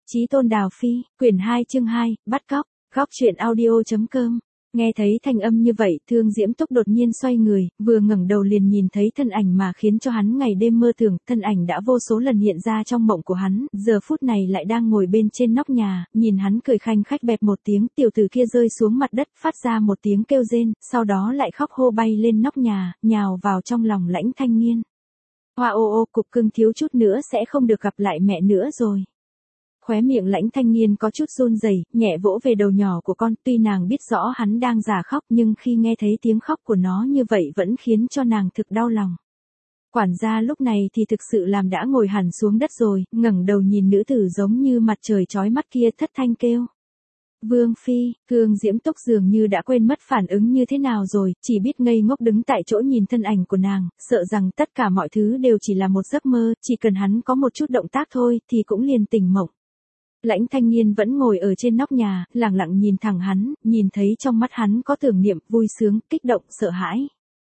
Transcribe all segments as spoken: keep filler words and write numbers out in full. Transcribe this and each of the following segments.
Chí Tôn Đào Phi, quyển hai chương hai, bắt cóc, góc truyện audio.com. Nghe thấy thanh âm như vậy, Thương Diễm Túc đột nhiên xoay người, vừa ngẩng đầu liền nhìn thấy thân ảnh mà khiến cho hắn ngày đêm mơ tưởng, thân ảnh đã vô số lần hiện ra trong mộng của hắn, giờ phút này lại đang ngồi bên trên nóc nhà, nhìn hắn cười khanh khách bẹp một tiếng, tiểu tử kia rơi xuống mặt đất, phát ra một tiếng kêu rên, sau đó lại khóc hô bay lên nóc nhà, nhào vào trong lòng Lãnh Thanh Nghiên. Hoa ô ô, cục cưng thiếu chút nữa sẽ không được gặp lại mẹ nữa rồi. Khóe miệng Lãnh Thanh Nghiên có chút run rẩy, nhẹ vỗ về đầu nhỏ của con, tuy nàng biết rõ hắn đang giả khóc nhưng khi nghe thấy tiếng khóc của nó như vậy vẫn khiến cho nàng thực đau lòng. Quản gia lúc này thì thực sự làm đã ngồi hẳn xuống đất rồi, ngẩng đầu nhìn nữ tử giống như mặt trời chói mắt kia thất thanh kêu. Vương Phi, Thương Diễm Túc dường như đã quên mất phản ứng như thế nào rồi, chỉ biết ngây ngốc đứng tại chỗ nhìn thân ảnh của nàng, sợ rằng tất cả mọi thứ đều chỉ là một giấc mơ, chỉ cần hắn có một chút động tác thôi thì cũng liền tỉnh mộng. Lãnh Thanh Nghiên vẫn ngồi ở trên nóc nhà, lặng lặng nhìn thẳng hắn, nhìn thấy trong mắt hắn có tưởng niệm, vui sướng, kích động, sợ hãi.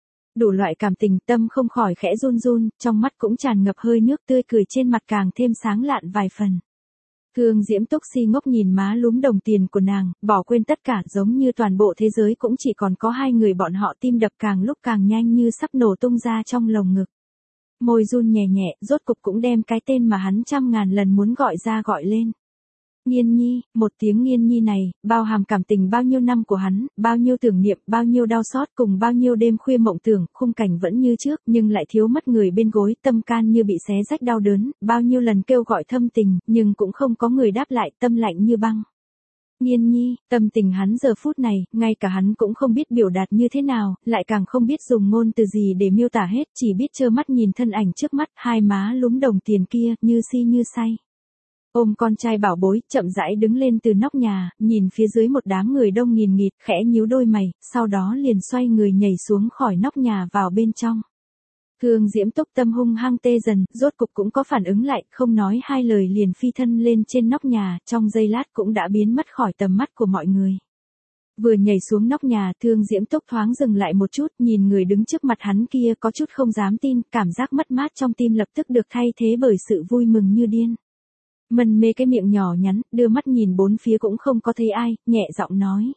Đủ loại cảm tình, tâm không khỏi khẽ run run, trong mắt cũng tràn ngập hơi nước, tươi cười trên mặt càng thêm sáng lạn vài phần. Thương Diễm Túc si ngốc nhìn má lúm đồng tiền của nàng, bỏ quên tất cả, giống như toàn bộ thế giới cũng chỉ còn có hai người bọn họ, tim đập càng lúc càng nhanh như sắp nổ tung ra trong lồng ngực. Môi run nhẹ nhẹ, rốt cục cũng đem cái tên mà hắn trăm ngàn lần muốn gọi ra gọi lên. Nghiên nhi, một tiếng nghiên nhi này, bao hàm cảm tình bao nhiêu năm của hắn, bao nhiêu tưởng niệm, bao nhiêu đau xót cùng bao nhiêu đêm khuya mộng tưởng, khung cảnh vẫn như trước nhưng lại thiếu mất người bên gối, tâm can như bị xé rách đau đớn, bao nhiêu lần kêu gọi thâm tình, nhưng cũng không có người đáp lại, tâm lạnh như băng. Nghiên nhi, tâm tình hắn giờ phút này, ngay cả hắn cũng không biết biểu đạt như thế nào, lại càng không biết dùng ngôn từ gì để miêu tả hết, chỉ biết trơ mắt nhìn thân ảnh trước mắt, hai má lúm đồng tiền kia, như si như say. Ôm con trai bảo bối, chậm rãi đứng lên từ nóc nhà, nhìn phía dưới một đám người đông nghìn nghịt, khẽ nhíu đôi mày, sau đó liền xoay người nhảy xuống khỏi nóc nhà vào bên trong. Thương Diễm Túc tâm hung hăng tê dần, rốt cục cũng có phản ứng lại, không nói hai lời liền phi thân lên trên nóc nhà, trong giây lát cũng đã biến mất khỏi tầm mắt của mọi người. Vừa nhảy xuống nóc nhà, Thương Diễm Túc thoáng dừng lại một chút, nhìn người đứng trước mặt hắn kia có chút không dám tin, cảm giác mất mát trong tim lập tức được thay thế bởi sự vui mừng như điên. Mân mê cái miệng nhỏ nhắn, đưa mắt nhìn bốn phía cũng không có thấy ai, nhẹ giọng nói.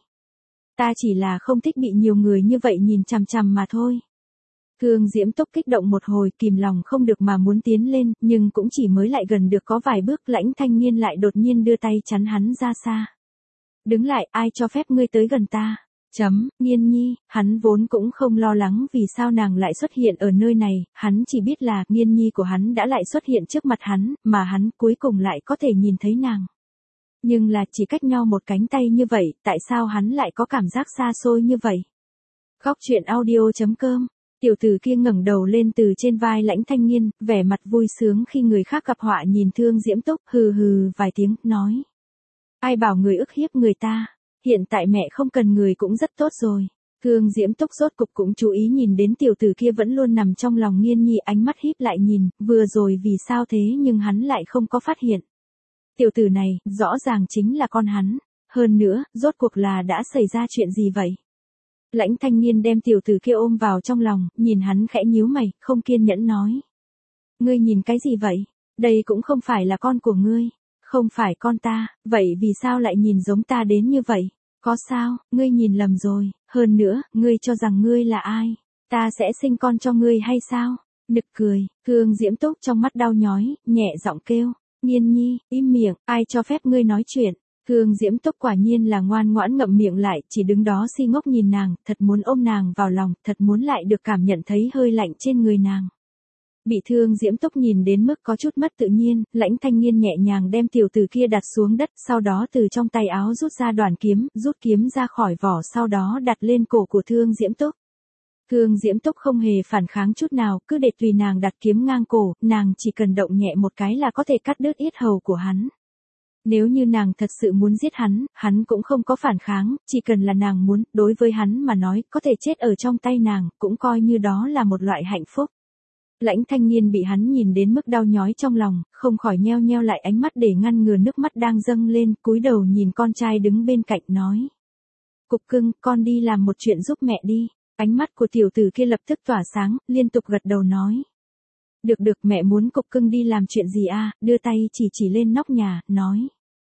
Ta chỉ là không thích bị nhiều người như vậy nhìn chằm chằm mà thôi. Thương Diễm Túc kích động một hồi, kìm lòng không được mà muốn tiến lên, nhưng cũng chỉ mới lại gần được có vài bước, Lãnh Thanh Nghiên lại đột nhiên đưa tay chắn hắn ra xa. Đứng lại, ai cho phép ngươi tới gần ta? Chấm, Nghiên nhi, hắn vốn cũng không lo lắng vì sao nàng lại xuất hiện ở nơi này, hắn chỉ biết là Nghiên nhi của hắn đã lại xuất hiện trước mặt hắn, mà hắn cuối cùng lại có thể nhìn thấy nàng. Nhưng là chỉ cách nhau một cánh tay như vậy, tại sao hắn lại có cảm giác xa xôi như vậy? Góc truyện audio.com. Tiểu tử kia ngẩng đầu lên từ trên vai Lãnh Thanh Nghiên, vẻ mặt vui sướng khi người khác gặp họa nhìn Thương Diễm Túc, hừ hừ vài tiếng, nói. Ai bảo người ức hiếp người ta? Hiện tại mẹ không cần người cũng rất tốt rồi. Thương Diễm Túc rốt cục cũng chú ý nhìn đến tiểu tử kia vẫn luôn nằm trong lòng Nghiên nhi, ánh mắt híp lại nhìn, vừa rồi vì sao thế nhưng hắn lại không có phát hiện. Tiểu tử này, rõ ràng chính là con hắn. Hơn nữa, rốt cuộc là đã xảy ra chuyện gì vậy? Lãnh Thanh Nghiên đem tiểu tử kia ôm vào trong lòng, nhìn hắn khẽ nhíu mày, không kiên nhẫn nói. Ngươi nhìn cái gì vậy? Đây cũng không phải là con của ngươi. Không phải con ta, vậy vì sao lại nhìn giống ta đến như vậy? Có sao, ngươi nhìn lầm rồi, hơn nữa, ngươi cho rằng ngươi là ai? Ta sẽ sinh con cho ngươi hay sao? Nực cười, Thương Diễm Túc trong mắt đau nhói, nhẹ giọng kêu. Nghiên nhi, im miệng, ai cho phép ngươi nói chuyện? Thương Diễm Túc quả nhiên là ngoan ngoãn ngậm miệng lại, chỉ đứng đó si ngốc nhìn nàng, thật muốn ôm nàng vào lòng, thật muốn lại được cảm nhận thấy hơi lạnh trên người nàng. Bị Thương Diễm Túc nhìn đến mức có chút mất tự nhiên, Lãnh Thanh Nghiên nhẹ nhàng đem tiểu tử kia đặt xuống đất, sau đó từ trong tay áo rút ra đoàn kiếm, rút kiếm ra khỏi vỏ, sau đó đặt lên cổ của Thương Diễm Túc. Thương Diễm Túc không hề phản kháng chút nào, cứ để tùy nàng đặt kiếm ngang cổ, nàng chỉ cần động nhẹ một cái là có thể cắt đứt yết hầu của hắn. Nếu như nàng thật sự muốn giết hắn, hắn cũng không có phản kháng, chỉ cần là nàng muốn, đối với hắn mà nói, có thể chết ở trong tay nàng, cũng coi như đó là một loại hạnh phúc. Lãnh Thanh Nghiên bị hắn nhìn đến mức đau nhói trong lòng, không khỏi nheo nheo lại ánh mắt để ngăn ngừa nước mắt đang dâng lên, cúi đầu nhìn con trai đứng bên cạnh nói. Cục cưng, con đi làm một chuyện giúp mẹ đi. Ánh mắt của tiểu tử kia lập tức tỏa sáng, liên tục gật đầu nói. Được được, mẹ muốn cục cưng đi làm chuyện gì à, đưa tay chỉ chỉ lên nóc nhà, nói.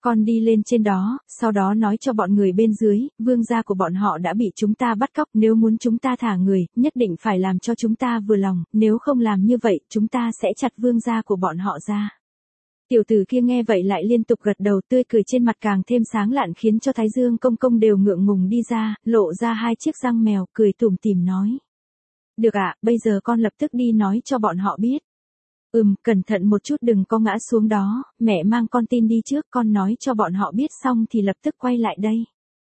Con đi lên trên đó, sau đó nói cho bọn người bên dưới, vương gia của bọn họ đã bị chúng ta bắt cóc, nếu muốn chúng ta thả người, nhất định phải làm cho chúng ta vừa lòng, nếu không làm như vậy, chúng ta sẽ chặt vương gia của bọn họ ra. Tiểu tử kia nghe vậy lại liên tục gật đầu, tươi cười trên mặt càng thêm sáng lạn khiến cho Thái Dương công công đều ngượng ngùng đi ra, lộ ra hai chiếc răng mèo, cười tủm tỉm nói. Được ạ, bây giờ con lập tức đi nói cho bọn họ biết. Ừm, cẩn thận một chút đừng có ngã xuống đó, mẹ mang con tin đi trước, con nói cho bọn họ biết xong thì lập tức quay lại đây.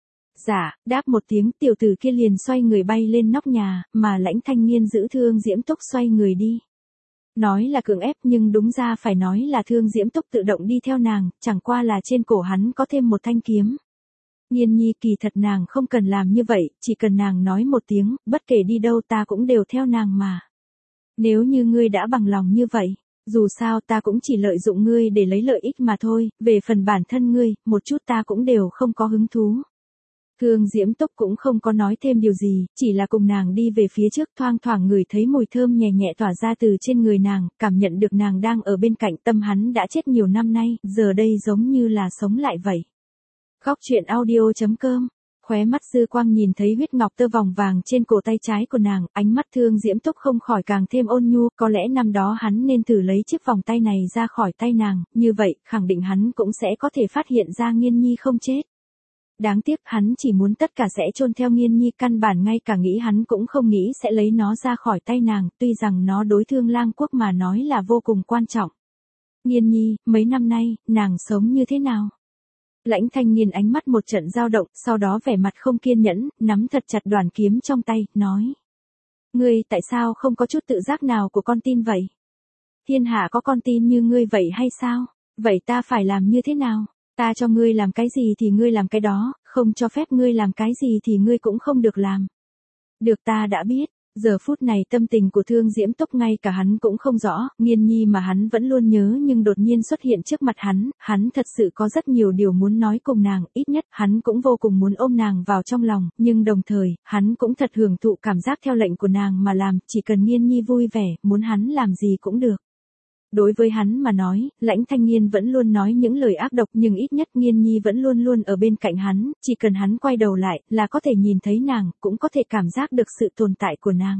Dạ, đáp một tiếng, tiểu tử kia liền xoay người bay lên nóc nhà, mà Lãnh Thanh Nghiên giữ Thương Diễm Túc xoay người đi. Nói là cưỡng ép nhưng đúng ra phải nói là Thương Diễm Túc tự động đi theo nàng, chẳng qua là trên cổ hắn có thêm một thanh kiếm. Nhiên nhi, kỳ thật nàng không cần làm như vậy, chỉ cần nàng nói một tiếng, bất kể đi đâu ta cũng đều theo nàng mà. Nếu như ngươi đã bằng lòng như vậy, dù sao ta cũng chỉ lợi dụng ngươi để lấy lợi ích mà thôi, về phần bản thân ngươi, một chút ta cũng đều không có hứng thú. Thương Diễm Túc cũng không có nói thêm điều gì, chỉ là cùng nàng đi về phía trước, thoang thoảng ngửi thấy mùi thơm nhẹ nhẹ tỏa ra từ trên người nàng, cảm nhận được nàng đang ở bên cạnh. Tâm hắn đã chết nhiều năm nay, giờ đây giống như là sống lại vậy. Góc truyện audio chấm com. Khóe mắt dư quang nhìn thấy huyết ngọc tơ vòng vàng trên cổ tay trái của nàng, ánh mắt Thương Diễm Túc không khỏi càng thêm ôn nhu, có lẽ năm đó hắn nên thử lấy chiếc vòng tay này ra khỏi tay nàng, như vậy, khẳng định hắn cũng sẽ có thể phát hiện ra Nghiên Nhi không chết. Đáng tiếc hắn chỉ muốn tất cả sẽ chôn theo Nghiên Nhi, căn bản ngay cả nghĩ hắn cũng không nghĩ sẽ lấy nó ra khỏi tay nàng, tuy rằng nó đối Thương Lang Quốc mà nói là vô cùng quan trọng. Nghiên Nhi, mấy năm nay, nàng sống như thế nào? Lãnh Thanh Nghiên ánh mắt một trận dao động, sau đó vẻ mặt không kiên nhẫn, nắm thật chặt đoàn kiếm trong tay, nói. Ngươi tại sao không có chút tự giác nào của con tin vậy? Thiên hạ có con tin như ngươi vậy hay sao? Vậy ta phải làm như thế nào? Ta cho ngươi làm cái gì thì ngươi làm cái đó, không cho phép ngươi làm cái gì thì ngươi cũng không được làm. Được, ta đã biết. Giờ phút này tâm tình của Thương Diễm Túc ngay cả hắn cũng không rõ, Nghiên Nhi mà hắn vẫn luôn nhớ nhưng đột nhiên xuất hiện trước mặt hắn, hắn thật sự có rất nhiều điều muốn nói cùng nàng, ít nhất hắn cũng vô cùng muốn ôm nàng vào trong lòng, nhưng đồng thời, hắn cũng thật hưởng thụ cảm giác theo lệnh của nàng mà làm, chỉ cần Nghiên Nhi vui vẻ, muốn hắn làm gì cũng được. Đối với hắn mà nói, Lãnh Thanh Nghiên vẫn luôn nói những lời ác độc nhưng ít nhất Nghiên Nhi vẫn luôn luôn ở bên cạnh hắn, chỉ cần hắn quay đầu lại là có thể nhìn thấy nàng, cũng có thể cảm giác được sự tồn tại của nàng.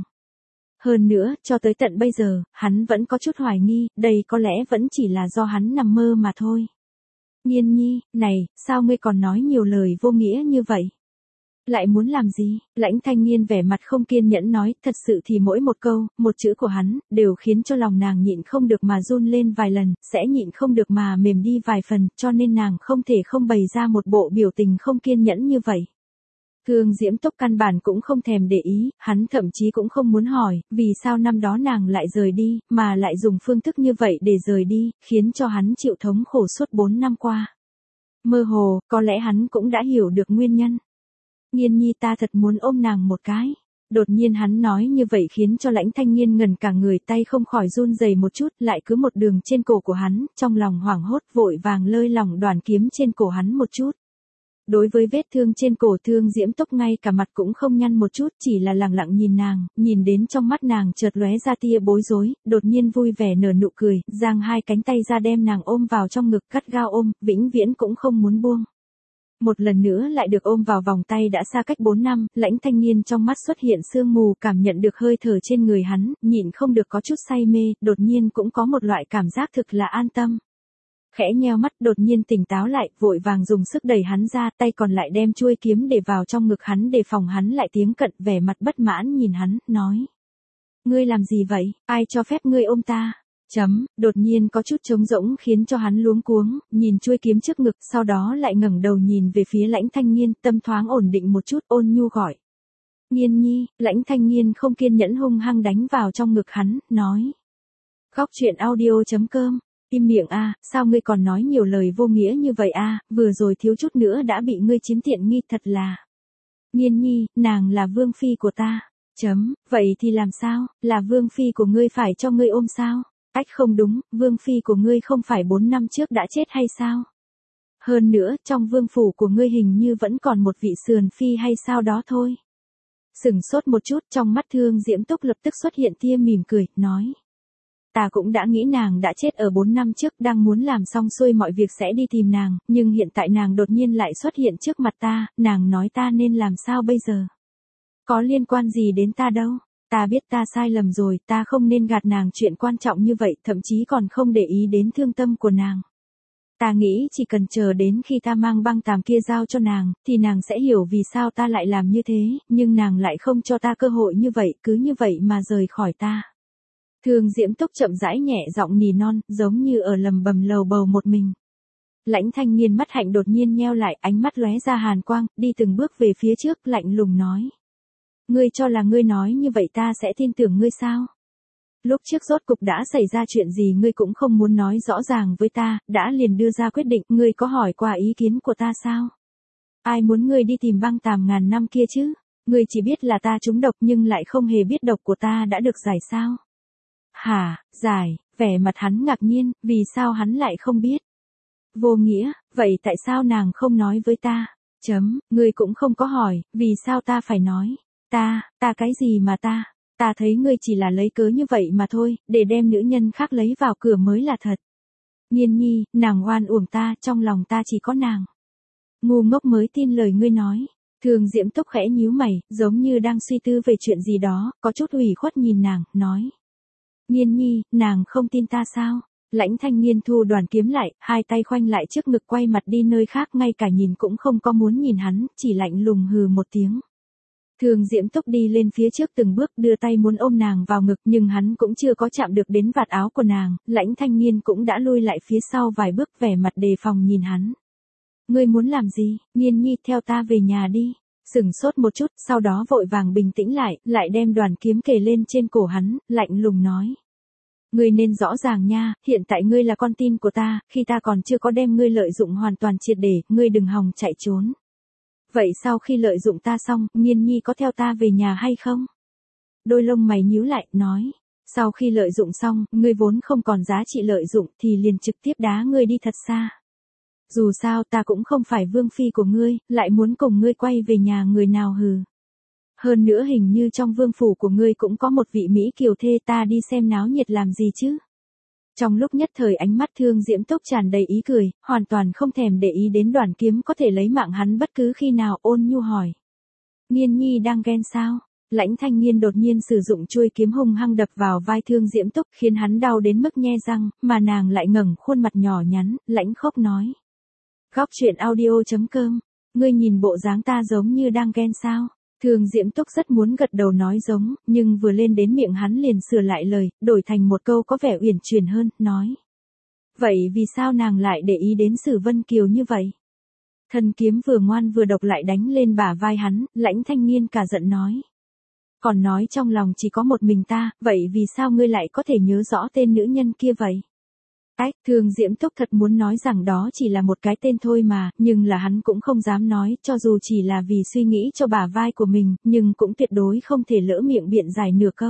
Hơn nữa, cho tới tận bây giờ, hắn vẫn có chút hoài nghi, đây có lẽ vẫn chỉ là do hắn nằm mơ mà thôi. Nghiên Nhi, này, sao ngươi còn nói nhiều lời vô nghĩa như vậy? Lại muốn làm gì? Lãnh Thanh Nghiên vẻ mặt không kiên nhẫn nói, thật sự thì mỗi một câu, một chữ của hắn, đều khiến cho lòng nàng nhịn không được mà run lên vài lần, sẽ nhịn không được mà mềm đi vài phần, cho nên nàng không thể không bày ra một bộ biểu tình không kiên nhẫn như vậy. Thương Diễm Túc căn bản cũng không thèm để ý, hắn thậm chí cũng không muốn hỏi, vì sao năm đó nàng lại rời đi, mà lại dùng phương thức như vậy để rời đi, khiến cho hắn chịu thống khổ suốt bốn năm qua. Mơ hồ, có lẽ hắn cũng đã hiểu được nguyên nhân. Nghiên Nhi, ta thật muốn ôm nàng một cái. Đột nhiên hắn nói như vậy khiến cho Lãnh Thanh Nghiên ngần cả người, tay không khỏi run rẩy một chút, lại cứ một đường trên cổ của hắn, trong lòng hoảng hốt vội vàng lơi lỏng đoàn kiếm trên cổ hắn một chút. Đối với vết thương trên cổ Thương Diễm Túc ngay cả mặt cũng không nhăn một chút, chỉ là lặng lặng nhìn nàng, nhìn đến trong mắt nàng chợt lóe ra tia bối rối, đột nhiên vui vẻ nở nụ cười, giang hai cánh tay ra đem nàng ôm vào trong ngực, gắt gao ôm, vĩnh viễn cũng không muốn buông. Một lần nữa lại được ôm vào vòng tay đã xa cách bốn năm, Lãnh Thanh Nghiên trong mắt xuất hiện sương mù, cảm nhận được hơi thở trên người hắn, nhịn không được có chút say mê, đột nhiên cũng có một loại cảm giác thực là an tâm. Khẽ nheo mắt, đột nhiên tỉnh táo lại, vội vàng dùng sức đẩy hắn ra, tay còn lại đem chuôi kiếm để vào trong ngực hắn đề phòng hắn lại tiến cận, vẻ mặt bất mãn nhìn hắn, nói. Ngươi làm gì vậy, ai cho phép ngươi ôm ta? Chấm, đột nhiên có chút trống rỗng khiến cho hắn luống cuống, nhìn chuôi kiếm trước ngực, sau đó lại ngẩng đầu nhìn về phía Lãnh Thanh Nghiên, tâm thoáng ổn định một chút, ôn nhu gọi. Nghiên Nhi, Lãnh Thanh Nghiên không kiên nhẫn hung hăng đánh vào trong ngực hắn, nói. Góc truyện audio chấm com. Im miệng a, sao ngươi còn nói nhiều lời vô nghĩa như vậy a, vừa rồi thiếu chút nữa đã bị ngươi chiếm tiện nghi, thật là. Nghiên Nhi, nàng là vương phi của ta. Chấm, vậy thì làm sao, là vương phi của ngươi phải cho ngươi ôm sao? Ách, không đúng, vương phi của ngươi không phải bốn năm trước đã chết hay sao? Hơn nữa, trong vương phủ của ngươi hình như vẫn còn một vị sườn phi hay sao đó thôi. Sửng sốt một chút, trong mắt Thương Diễm Túc lập tức xuất hiện tia mỉm cười, nói. Ta cũng đã nghĩ nàng đã chết ở bốn năm trước, đang muốn làm xong xuôi mọi việc sẽ đi tìm nàng, nhưng hiện tại nàng đột nhiên lại xuất hiện trước mặt ta, nàng nói ta nên làm sao bây giờ? Có liên quan gì đến ta đâu? Ta biết ta sai lầm rồi, ta không nên gạt nàng chuyện quan trọng như vậy, thậm chí còn không để ý đến thương tâm của nàng. Ta nghĩ chỉ cần chờ đến khi ta mang băng tàm kia giao cho nàng, thì nàng sẽ hiểu vì sao ta lại làm như thế, nhưng nàng lại không cho ta cơ hội như vậy, cứ như vậy mà rời khỏi ta. Thương Diễm Túc chậm rãi nhẹ giọng nỉ non, giống như ở lầm bầm lầu bầu một mình. Lãnh Thanh Nghiên mắt hạnh đột nhiên nheo lại, ánh mắt lóe ra hàn quang, đi từng bước về phía trước, lạnh lùng nói. Ngươi cho là ngươi nói như vậy ta sẽ tin tưởng ngươi sao? Lúc trước rốt cục đã xảy ra chuyện gì ngươi cũng không muốn nói rõ ràng với ta, đã liền đưa ra quyết định, ngươi có hỏi qua ý kiến của ta sao? Ai muốn ngươi đi tìm băng tàm ngàn năm kia chứ? Ngươi chỉ biết là ta trúng độc nhưng lại không hề biết độc của ta đã được giải sao? Hả, giải, vẻ mặt hắn ngạc nhiên, vì sao hắn lại không biết? Vô nghĩa, vậy tại sao nàng không nói với ta? Chấm, ngươi cũng không có hỏi, vì sao ta phải nói? Ta, ta cái gì mà ta? Ta thấy ngươi chỉ là lấy cớ như vậy mà thôi, để đem nữ nhân khác lấy vào cửa mới là thật. Nghiên nhi, nàng oan uổng ta, trong lòng ta chỉ có nàng. Ngu ngốc mới tin lời ngươi nói. Thường Diễm Túc khẽ nhíu mày, giống như đang suy tư về chuyện gì đó, có chút ủy khuất nhìn nàng, nói. Nghiên nhi, nàng không tin ta sao? Lãnh Thanh Nghiên thu đoàn kiếm lại, hai tay khoanh lại trước ngực quay mặt đi nơi khác, ngay cả nhìn cũng không có muốn nhìn hắn, chỉ lạnh lùng hừ một tiếng. Thường Diễm Túc đi lên phía trước từng bước, đưa tay muốn ôm nàng vào ngực, nhưng hắn cũng chưa có chạm được đến vạt áo của nàng, Lãnh Thanh Nghiên cũng đã lui lại phía sau vài bước, vẻ mặt đề phòng nhìn hắn. Ngươi muốn làm gì? Nghiên nhi, theo ta về nhà đi. Sửng sốt một chút, sau đó vội vàng bình tĩnh lại, lại đem đoàn kiếm kề lên trên cổ hắn, lạnh lùng nói. Ngươi nên rõ ràng nha, hiện tại ngươi là con tin của ta, khi ta còn chưa có đem ngươi lợi dụng hoàn toàn triệt để, ngươi đừng hòng chạy trốn. Vậy sau khi lợi dụng ta xong, Nghiên nhi có theo ta về nhà hay không? Đôi lông mày nhíu lại, nói. Sau khi lợi dụng xong, ngươi vốn không còn giá trị lợi dụng thì liền trực tiếp đá ngươi đi thật xa. Dù sao ta cũng không phải vương phi của ngươi, lại muốn cùng ngươi quay về nhà người nào hừ. Hơn nữa hình như trong vương phủ của ngươi cũng có một vị Mỹ kiều thê, ta đi xem náo nhiệt làm gì chứ? Trong lúc nhất thời ánh mắt Thương Diễm Túc tràn đầy ý cười, hoàn toàn không thèm để ý đến đoàn kiếm có thể lấy mạng hắn bất cứ khi nào, ôn nhu hỏi. Nghiên nhi đang ghen sao? Lãnh Thanh Nghiên đột nhiên sử dụng chuôi kiếm hung hăng đập vào vai Thương Diễm Túc, khiến hắn đau đến mức nhe răng, mà nàng lại ngẩng khuôn mặt nhỏ nhắn, lãnh khốc nói. Góc truyện audio chấm com, ngươi nhìn bộ dáng ta giống như đang ghen sao? Thường Diễm Túc rất muốn gật đầu nói giống, nhưng vừa lên đến miệng hắn liền sửa lại lời, đổi thành một câu có vẻ uyển chuyển hơn, nói. Vậy vì sao nàng lại để ý đến Sử Vân Kiều như vậy? Thân kiếm vừa ngoan vừa độc lại đánh lên bả vai hắn, Lãnh Thanh Nghiên cả giận nói. Còn nói trong lòng chỉ có một mình ta, vậy vì sao ngươi lại có thể nhớ rõ tên nữ nhân kia vậy? Ách, Thường Diễm Túc thật muốn nói rằng đó chỉ là một cái tên thôi mà, nhưng là hắn cũng không dám nói, cho dù chỉ là vì suy nghĩ cho bả vai của mình, nhưng cũng tuyệt đối không thể lỡ miệng biện giải nửa câu.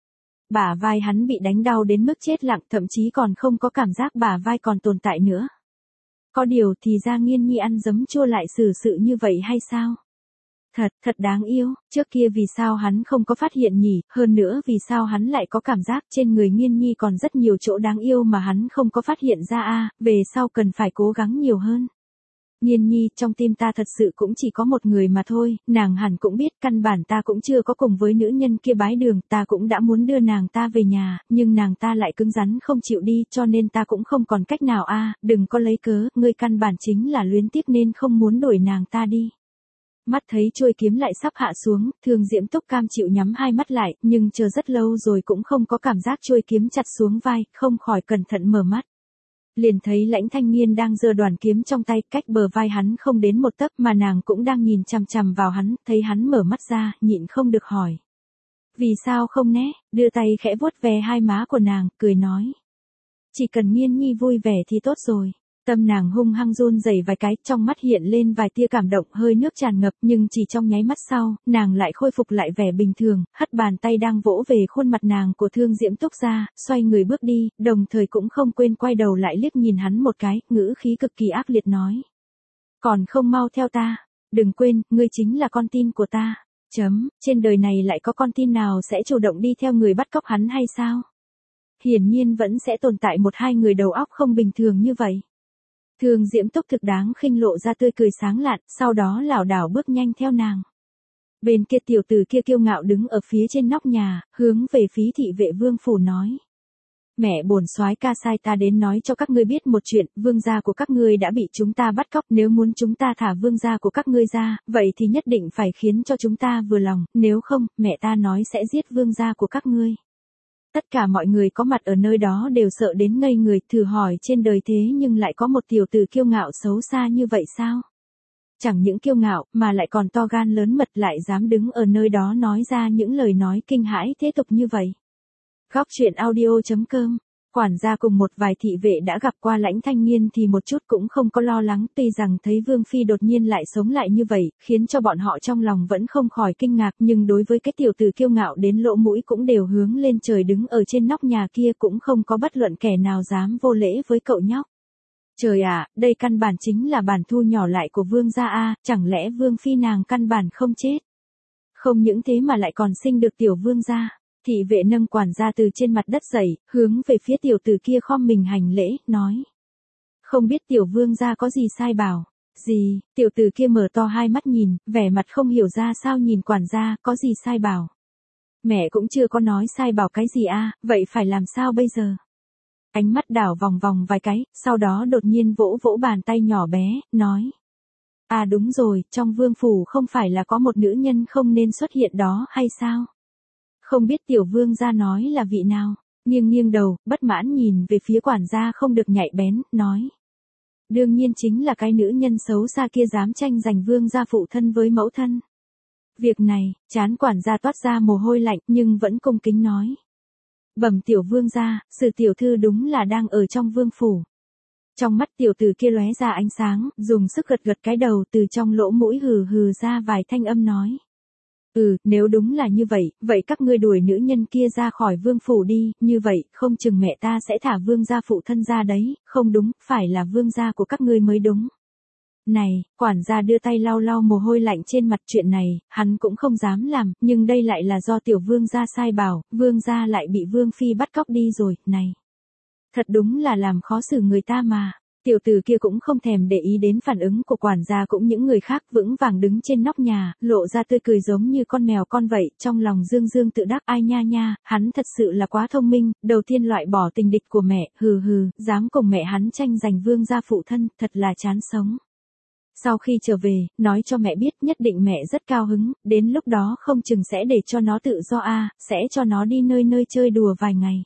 Bả vai hắn bị đánh đau đến mức chết lặng, thậm chí còn không có cảm giác bả vai còn tồn tại nữa. Có điều thì ra Nghiên nhi ăn giấm chua lại xử sự như vậy hay sao? Thật, thật đáng yêu, trước kia vì sao hắn không có phát hiện nhỉ, hơn nữa vì sao hắn lại có cảm giác trên người Nghiên nhi còn rất nhiều chỗ đáng yêu mà hắn không có phát hiện ra a, về sau cần phải cố gắng nhiều hơn. Nghiên nhi, trong tim ta thật sự cũng chỉ có một người mà thôi, nàng hẳn cũng biết căn bản ta cũng chưa có cùng với nữ nhân kia bái đường, ta cũng đã muốn đưa nàng ta về nhà, nhưng nàng ta lại cứng rắn không chịu đi, cho nên ta cũng không còn cách nào a, đừng có lấy cớ, ngươi căn bản chính là luyến tiếc nên không muốn đuổi nàng ta đi. Mắt thấy chuôi kiếm lại sắp hạ xuống, Thường Diễm Túc cam chịu nhắm hai mắt lại, nhưng chờ rất lâu rồi cũng không có cảm giác chuôi kiếm chặt xuống vai, không khỏi cẩn thận mở mắt. Liền thấy Lãnh Thanh Nghiên đang giơ đoàn kiếm trong tay, cách bờ vai hắn không đến một tấc, mà nàng cũng đang nhìn chằm chằm vào hắn, thấy hắn mở mắt ra, nhịn không được hỏi. Vì sao không né, đưa tay khẽ vuốt ve hai má của nàng, cười nói. Chỉ cần Nghiên nhi vui vẻ thì tốt rồi. Tâm nàng hung hăng run rẩy vài cái, trong mắt hiện lên vài tia cảm động, hơi nước tràn ngập, nhưng chỉ trong nháy mắt sau, nàng lại khôi phục lại vẻ bình thường, hất bàn tay đang vỗ về khuôn mặt nàng của Thương Diễm Túc ra, xoay người bước đi, đồng thời cũng không quên quay đầu lại liếc nhìn hắn một cái, ngữ khí cực kỳ ác liệt nói. Còn không mau theo ta, đừng quên, ngươi chính là con tin của ta. Chấm, trên đời này lại có con tin nào sẽ chủ động đi theo người bắt cóc hắn hay sao? hiển nhiên vẫn sẽ tồn tại một hai người đầu óc không bình thường như vậy. Thương Diễm Túc thực đáng khinh lộ ra tươi cười sáng lạn, sau đó lảo đảo bước nhanh theo nàng. Bên kia tiểu tử kia kiêu ngạo đứng ở phía trên nóc nhà, hướng về phí thị vệ vương phủ nói. Mẹ bổn soái ca sai ta đến nói cho các ngươi biết một chuyện, vương gia của các ngươi đã bị chúng ta bắt cóc, nếu muốn chúng ta thả vương gia của các ngươi ra, vậy thì nhất định phải khiến cho chúng ta vừa lòng, nếu không, mẹ ta nói sẽ giết vương gia của các ngươi. Tất cả mọi người có mặt ở nơi đó đều sợ đến ngây người, thử hỏi trên đời thế nhưng lại có một tiểu tử kiêu ngạo xấu xa như vậy sao? Chẳng những kiêu ngạo, mà lại còn to gan lớn mật, lại dám đứng ở nơi đó nói ra những lời nói kinh hãi thế tục như vậy. Góc truyện audio chấm com. Quản gia cùng một vài thị vệ đã gặp qua Lãnh Thanh Nghiên thì một chút cũng không có lo lắng, tuy rằng thấy Vương Phi đột nhiên lại sống lại như vậy, khiến cho bọn họ trong lòng vẫn không khỏi kinh ngạc, nhưng đối với cái tiểu tử kiêu ngạo đến lỗ mũi cũng đều hướng lên trời đứng ở trên nóc nhà kia cũng không có bất luận kẻ nào dám vô lễ với cậu nhóc. Trời ạ, đây căn bản chính là bản thu nhỏ lại của Vương gia a, chẳng lẽ Vương Phi nàng căn bản không chết? Không những thế mà lại còn sinh được tiểu Vương gia. Thị vệ nâng quản gia từ trên mặt đất dậy, hướng về phía tiểu tử kia khom mình hành lễ, nói. Không biết tiểu Vương gia có gì sai bảo. Gì, tiểu tử kia mở to hai mắt nhìn, vẻ mặt không hiểu ra sao nhìn quản gia, có gì sai bảo. Mẹ cũng chưa có nói sai bảo cái gì a, vậy phải làm sao bây giờ? Ánh mắt đảo vòng vòng vài cái, sau đó đột nhiên vỗ vỗ bàn tay nhỏ bé, nói. À đúng rồi, trong vương phủ không phải là có một nữ nhân không nên xuất hiện đó hay sao? Không biết tiểu vương gia nói là vị nào, nghiêng nghiêng đầu, bất mãn nhìn về phía quản gia không được nhạy bén, nói. Đương nhiên chính là cái nữ nhân xấu xa kia dám tranh giành vương gia phụ thân với mẫu thân. Việc này, trán quản gia toát ra mồ hôi lạnh nhưng vẫn cung kính nói. Bẩm tiểu vương gia, sự tiểu thư đúng là đang ở trong vương phủ. Trong mắt tiểu tử kia lóe ra ánh sáng, dùng sức gật gật cái đầu, từ trong lỗ mũi hừ hừ ra vài thanh âm nói. Ừ, nếu đúng là như vậy, vậy các ngươi đuổi nữ nhân kia ra khỏi vương phủ đi, như vậy, không chừng mẹ ta sẽ thả vương gia phụ thân ra đấy, không đúng, phải là vương gia của các ngươi mới đúng. Này, quản gia đưa tay lau lau mồ hôi lạnh trên mặt, chuyện này, hắn cũng không dám làm, nhưng đây lại là do tiểu vương gia sai bảo, vương gia lại bị vương phi bắt cóc đi rồi, này. Thật đúng là làm khó xử người ta mà. Tiểu tử kia cũng không thèm để ý đến phản ứng của quản gia cũng những người khác, vững vàng đứng trên nóc nhà, lộ ra tươi cười giống như con mèo con vậy, trong lòng dương dương tự đắc, ai nha nha, hắn thật sự là quá thông minh, đầu tiên loại bỏ tình địch của mẹ, hừ hừ, dám cùng mẹ hắn tranh giành vương gia phụ thân, thật là chán sống. Sau khi trở về, nói cho mẹ biết, nhất định mẹ rất cao hứng, đến lúc đó không chừng sẽ để cho nó tự do a, sẽ cho nó đi nơi nơi chơi đùa vài ngày.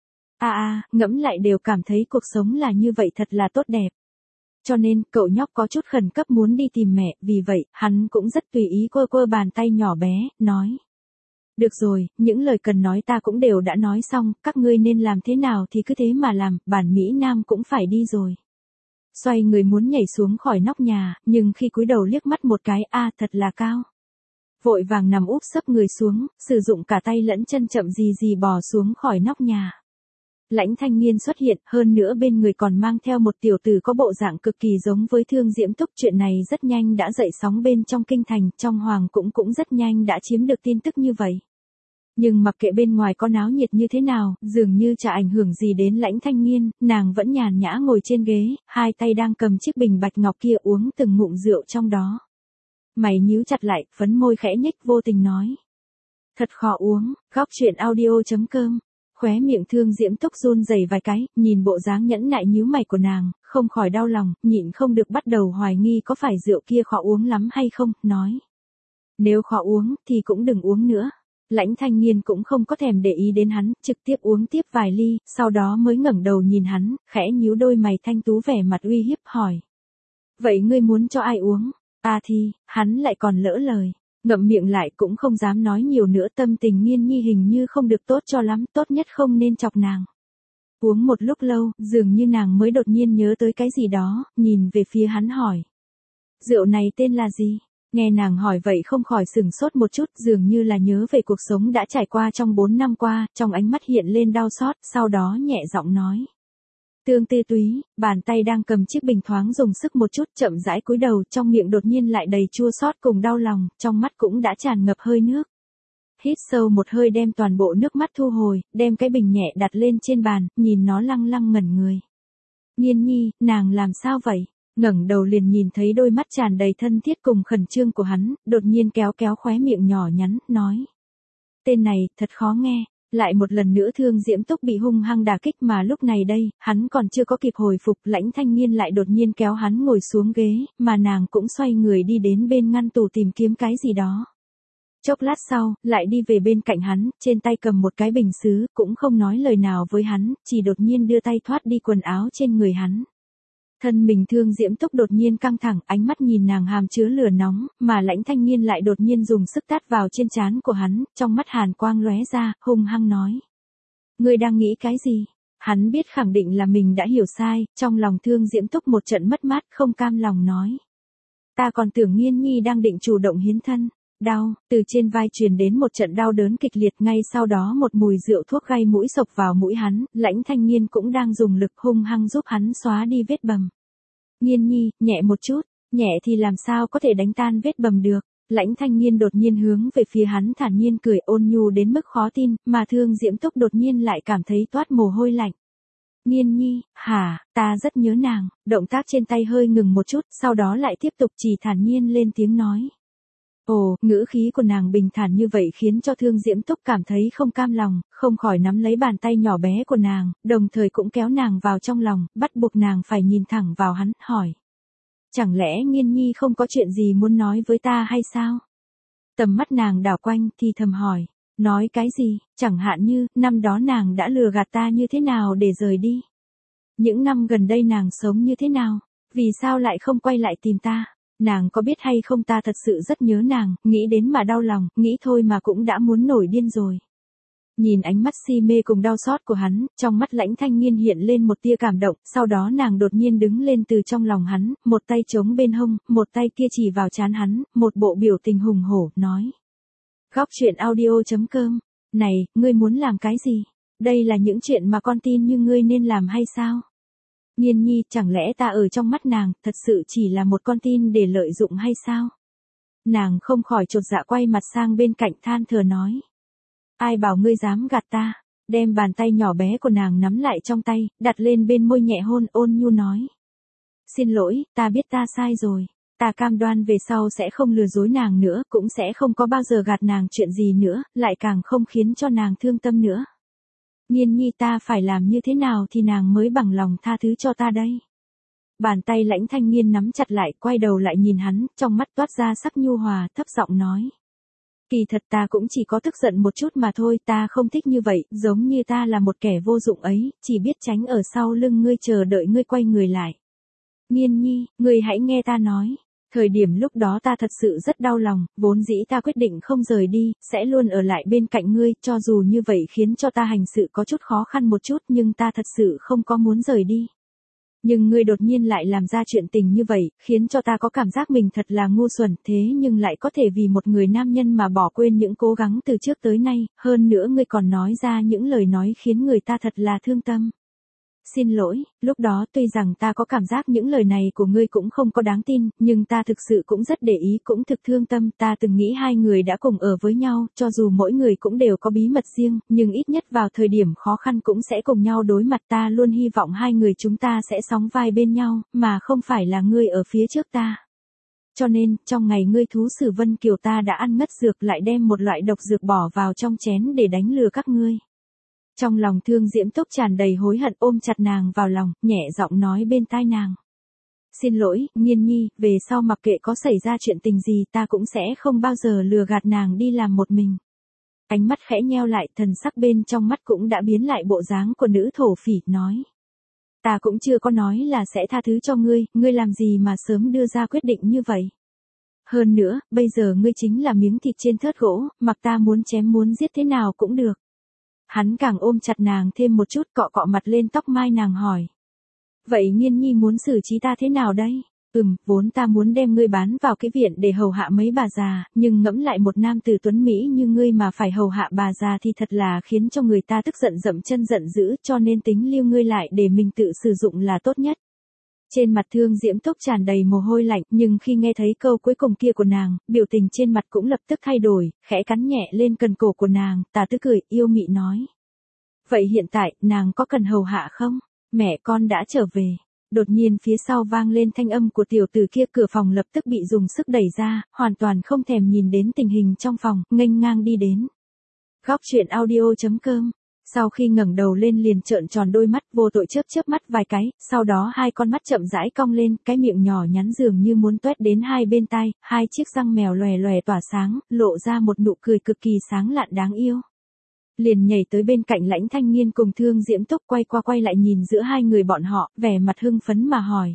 A a, ngẫm lại đều cảm thấy cuộc sống là như vậy thật là tốt đẹp. Cho nên, cậu nhóc có chút khẩn cấp muốn đi tìm mẹ, vì vậy, hắn cũng rất tùy ý quơ quơ bàn tay nhỏ bé, nói. Được rồi, những lời cần nói ta cũng đều đã nói xong, các ngươi nên làm thế nào thì cứ thế mà làm, bản Mỹ Nam cũng phải đi rồi. Xoay người muốn nhảy xuống khỏi nóc nhà, nhưng khi cúi đầu liếc mắt một cái, a thật là cao. Vội vàng nằm úp sấp người xuống, sử dụng cả tay lẫn chân chậm gì gì bò xuống khỏi nóc nhà. Lãnh Thanh Nghiên xuất hiện, hơn nữa bên người còn mang theo một tiểu tử có bộ dạng cực kỳ giống với Thương Diễm Túc. Chuyện này rất nhanh đã dậy sóng bên trong kinh thành, trong hoàng cũng cũng rất nhanh đã chiếm được tin tức như vậy. Nhưng mặc kệ bên ngoài có náo nhiệt như thế nào, dường như chả ảnh hưởng gì đến Lãnh Thanh Nghiên, nàng vẫn nhàn nhã ngồi trên ghế, hai tay đang cầm chiếc bình bạch ngọc kia uống từng ngụm rượu trong đó. Mày nhíu chặt lại, phấn môi khẽ nhếch vô tình nói. Thật khó uống, góc truyện audio chấm com. Khóe miệng Thương Diễm Túc run rẩy vài cái, nhìn bộ dáng nhẫn nại nhíu mày của nàng, không khỏi đau lòng, nhịn không được bắt đầu hoài nghi có phải rượu kia khó uống lắm hay không, nói. Nếu khó uống, thì cũng đừng uống nữa. Lãnh Thanh Nghiên cũng không có thèm để ý đến hắn, trực tiếp uống tiếp vài ly, sau đó mới ngẩng đầu nhìn hắn, khẽ nhíu đôi mày thanh tú vẻ mặt uy hiếp hỏi. Vậy ngươi muốn cho ai uống? À thì, hắn lại còn lỡ lời. Ngậm miệng lại cũng không dám nói nhiều nữa, tâm tình Nghiên Nhi hình như không được tốt cho lắm, tốt nhất không nên chọc nàng. Uống một lúc lâu, dường như nàng mới đột nhiên nhớ tới cái gì đó, nhìn về phía hắn hỏi. Rượu này tên là gì? Nghe nàng hỏi vậy không khỏi sừng sốt một chút, dường như là nhớ về cuộc sống đã trải qua trong bốn năm qua, trong ánh mắt hiện lên đau xót, sau đó nhẹ giọng nói. Tương Tư Túy, bàn tay đang cầm chiếc bình thoáng dùng sức một chút, chậm rãi cúi đầu, trong miệng đột nhiên lại đầy chua xót cùng đau lòng, trong mắt cũng đã tràn ngập hơi nước. hít sâu một hơi đem toàn bộ nước mắt thu hồi, đem cái bình nhẹ đặt lên trên bàn, nhìn nó lăng lăng ngẩn người. Nghiên nhi, nàng làm sao vậy? Ngẩng đầu liền nhìn thấy đôi mắt tràn đầy thân thiết cùng khẩn trương của hắn, đột nhiên kéo kéo khóe miệng nhỏ nhắn, nói. Tên này, thật khó nghe. Lại một lần nữa Thương Diễm Túc bị hung hăng đả kích mà lúc này đây, hắn còn chưa có kịp hồi phục, Lãnh Thanh Nghiên lại đột nhiên kéo hắn ngồi xuống ghế, mà nàng cũng xoay người đi đến bên ngăn tủ tìm kiếm cái gì đó. Chốc lát sau, lại đi về bên cạnh hắn, trên tay cầm một cái bình sứ, cũng không nói lời nào với hắn, chỉ đột nhiên đưa tay thoát đi quần áo trên người hắn. Thân mình Thương Diễm Túc đột nhiên căng thẳng, ánh mắt nhìn nàng hàm chứa lửa nóng, mà Lãnh Thanh Nghiên lại đột nhiên dùng sức tát vào trên trán của hắn, trong mắt hàn quang lóe ra, hung hăng nói. Ngươi đang nghĩ cái gì? Hắn biết khẳng định là mình đã hiểu sai, trong lòng Thương Diễm Túc một trận mất mát, không cam lòng nói. Ta còn tưởng Nghiên nhi đang định chủ động hiến thân. Đau, từ trên vai truyền đến một trận đau đớn kịch liệt, ngay sau đó một mùi rượu thuốc gây mũi xộc vào mũi hắn, Lãnh Thanh Nghiên cũng đang dùng lực hung hăng giúp hắn xóa đi vết bầm. Nghiên nhi, nhẹ một chút, nhẹ thì làm sao có thể đánh tan vết bầm được. Lãnh Thanh Nghiên đột nhiên hướng về phía hắn thản nhiên cười ôn nhu đến mức khó tin, mà Thương Diễm Túc đột nhiên lại cảm thấy toát mồ hôi lạnh. Nghiên nhi, hả, ta rất nhớ nàng, động tác trên tay hơi ngừng một chút, sau đó lại tiếp tục chỉ thản nhiên lên tiếng nói. Ồ, ngữ khí của nàng bình thản như vậy khiến cho Thương Diễm Túc cảm thấy không cam lòng, không khỏi nắm lấy bàn tay nhỏ bé của nàng, đồng thời cũng kéo nàng vào trong lòng, bắt buộc nàng phải nhìn thẳng vào hắn, hỏi. Chẳng lẽ Nghiên nhi không có chuyện gì muốn nói với ta hay sao? Tầm mắt nàng đảo quanh thì thầm hỏi. Nói cái gì, chẳng hạn như, năm đó nàng đã lừa gạt ta như thế nào để rời đi? Những năm gần đây nàng sống như thế nào? Vì sao lại không quay lại tìm ta? Nàng có biết hay không ta thật sự rất nhớ nàng, nghĩ đến mà đau lòng, nghĩ thôi mà cũng đã muốn nổi điên rồi. Nhìn ánh mắt si mê cùng đau xót của hắn, trong mắt Lãnh Thanh Nghiên hiện lên một tia cảm động, sau đó nàng đột nhiên đứng lên từ trong lòng hắn, một tay chống bên hông, một tay kia chỉ vào trán hắn, một bộ biểu tình hùng hổ, nói. Góc truyện audio chấm com, này, ngươi muốn làm cái gì? Đây là những chuyện mà con tin như ngươi nên làm hay sao? Nghiên nhi, chẳng lẽ ta ở trong mắt nàng, thật sự chỉ là một con tin để lợi dụng hay sao? Nàng không khỏi chột dạ quay mặt sang bên cạnh than thở nói. Ai bảo ngươi dám gạt ta? Đem bàn tay nhỏ bé của nàng nắm lại trong tay, đặt lên bên môi nhẹ hôn, ôn nhu nói. Xin lỗi, ta biết ta sai rồi. Ta cam đoan về sau sẽ không lừa dối nàng nữa, cũng sẽ không có bao giờ gạt nàng chuyện gì nữa, lại càng không khiến cho nàng thương tâm nữa. Nghiên nhi, ta phải làm như thế nào thì nàng mới bằng lòng tha thứ cho ta đây? Bàn tay Lãnh Thanh Nghiên nắm chặt lại, quay đầu lại nhìn hắn, trong mắt toát ra sắc nhu hòa, thấp giọng nói. Kỳ thật ta cũng chỉ có tức giận một chút mà thôi, ta không thích như vậy, giống như ta là một kẻ vô dụng ấy, chỉ biết tránh ở sau lưng ngươi chờ đợi ngươi quay người lại. Nghiên nhi, ngươi hãy nghe ta nói. Thời điểm lúc đó ta thật sự rất đau lòng, vốn dĩ ta quyết định không rời đi, sẽ luôn ở lại bên cạnh ngươi, cho dù như vậy khiến cho ta hành sự có chút khó khăn một chút, nhưng ta thật sự không có muốn rời đi. Nhưng ngươi đột nhiên lại làm ra chuyện tình như vậy, khiến cho ta có cảm giác mình thật là ngu xuẩn, thế nhưng lại có thể vì một người nam nhân mà bỏ quên những cố gắng từ trước tới nay, hơn nữa ngươi còn nói ra những lời nói khiến người ta thật là thương tâm. Xin lỗi, lúc đó tuy rằng ta có cảm giác những lời này của ngươi cũng không có đáng tin, nhưng ta thực sự cũng rất để ý, cũng thực thương tâm, ta từng nghĩ hai người đã cùng ở với nhau, cho dù mỗi người cũng đều có bí mật riêng, nhưng ít nhất vào thời điểm khó khăn cũng sẽ cùng nhau đối mặt, ta luôn hy vọng hai người chúng ta sẽ sóng vai bên nhau, mà không phải là ngươi ở phía trước ta. Cho nên, trong ngày ngươi thú xử Vân Kiều ta đã ăn ngất dược lại đem một loại độc dược bỏ vào trong chén để đánh lừa các ngươi. Trong lòng Thương Diễm Túc tràn đầy hối hận, ôm chặt nàng vào lòng, nhẹ giọng nói bên tai nàng. Xin lỗi, Nghiên nhi, về sau mặc kệ có xảy ra chuyện tình gì ta cũng sẽ không bao giờ lừa gạt nàng đi làm một mình. Ánh mắt khẽ nheo lại, thần sắc bên trong mắt cũng đã biến lại bộ dáng của nữ thổ phỉ, nói. Ta cũng chưa có nói là sẽ tha thứ cho ngươi, ngươi làm gì mà sớm đưa ra quyết định như vậy. Hơn nữa, bây giờ ngươi chính là miếng thịt trên thớt gỗ, mặc ta muốn chém muốn giết thế nào cũng được. Hắn càng ôm chặt nàng thêm một chút, cọ cọ mặt lên tóc mai nàng hỏi. Vậy Nghiên nhi muốn xử trí ta thế nào đây? Ừm, vốn ta muốn đem ngươi bán vào cái viện để hầu hạ mấy bà già, nhưng ngẫm lại một nam tử tuấn Mỹ như ngươi mà phải hầu hạ bà già thì thật là khiến cho người ta tức giận dậm chân giận dữ, cho nên tính lưu ngươi lại để mình tự sử dụng là tốt nhất. Trên mặt Thương Diễm Túc tràn đầy mồ hôi lạnh, nhưng khi nghe thấy câu cuối cùng kia của nàng, biểu tình trên mặt cũng lập tức thay đổi, khẽ cắn nhẹ lên cần cổ của nàng, Tà Tứ cười, yêu mị nói. Vậy hiện tại, nàng có cần hầu hạ không? Mẹ con đã trở về. Đột nhiên phía sau vang lên thanh âm của tiểu tử kia, cửa phòng lập tức bị dùng sức đẩy ra, hoàn toàn không thèm nhìn đến tình hình trong phòng, nghênh ngang đi đến. Góc truyện audio chấm com. Sau khi ngẩng đầu lên liền trợn tròn đôi mắt, vô tội chớp chớp mắt vài cái, sau đó hai con mắt chậm rãi cong lên, cái miệng nhỏ nhắn dường như muốn toét đến hai bên tai, hai chiếc răng mèo lòe lòe tỏa sáng, lộ ra một nụ cười cực kỳ sáng lạn đáng yêu. Liền nhảy tới bên cạnh Lãnh Thanh Nghiên cùng Thương Diễm Túc, quay qua quay lại nhìn giữa hai người bọn họ, vẻ mặt hưng phấn mà hỏi.